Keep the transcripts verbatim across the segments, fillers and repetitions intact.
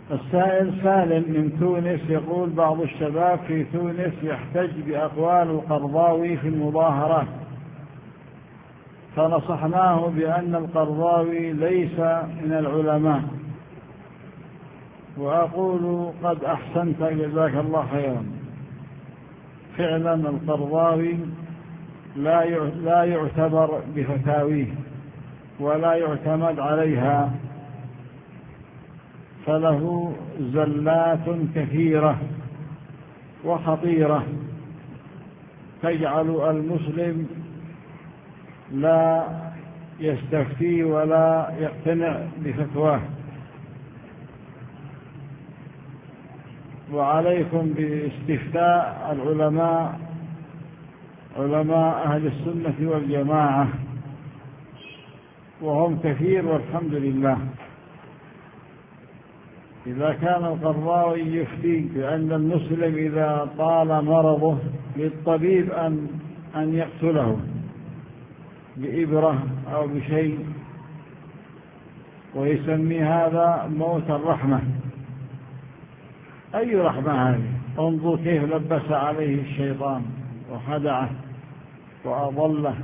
السائل سالم من تونس يقول: بعض الشباب في تونس يحتج بأقوال القرضاوي في المظاهرات، فنصحناه بأن القرضاوي ليس من العلماء، وأقول: قد أحسنت جزاك الله خيرا. فعلا القرضاوي لا يعتبر بفتاويه ولا يعتمد عليها، فله زلات كثيرة وخطيرة تجعل المسلم لا يستفتي ولا يقتنع بفتواه. وعليكم باستفتاء العلماء، علماء أهل السنة والجماعة، وهم كثير والحمد لله. إذا كان القرضاوي يفتي بأن المسلم إذا طال مرضه للطبيب أن أن يقتله بإبرة أو بشيء، ويسمي هذا موت الرحمة، أي رحمة هذه؟ انظر كيف لبس عليه الشيطان وخدعه وأضله.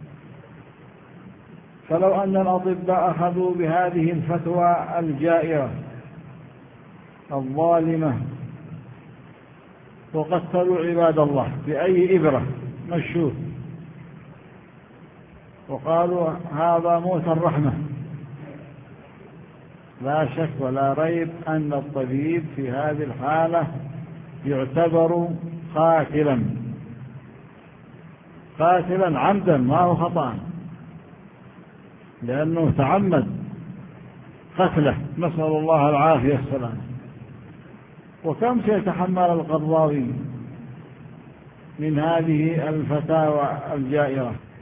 فلو أن الأطباء أخذوا بهذه الفتوى الجائرة الظالمة وقتلوا عباد الله بأي إبرة مشوه وقالوا هذا موت الرحمة، لا شك ولا ريب أن الطبيب في هذه الحالة يعتبر قاتلا، قاتلا عمدا ما هو خطأ، لأنه تعمد قتله، نسأل الله العافية السلام. وكم سيتحمل القرضاوي من هذه الفتاوى الجائرة؟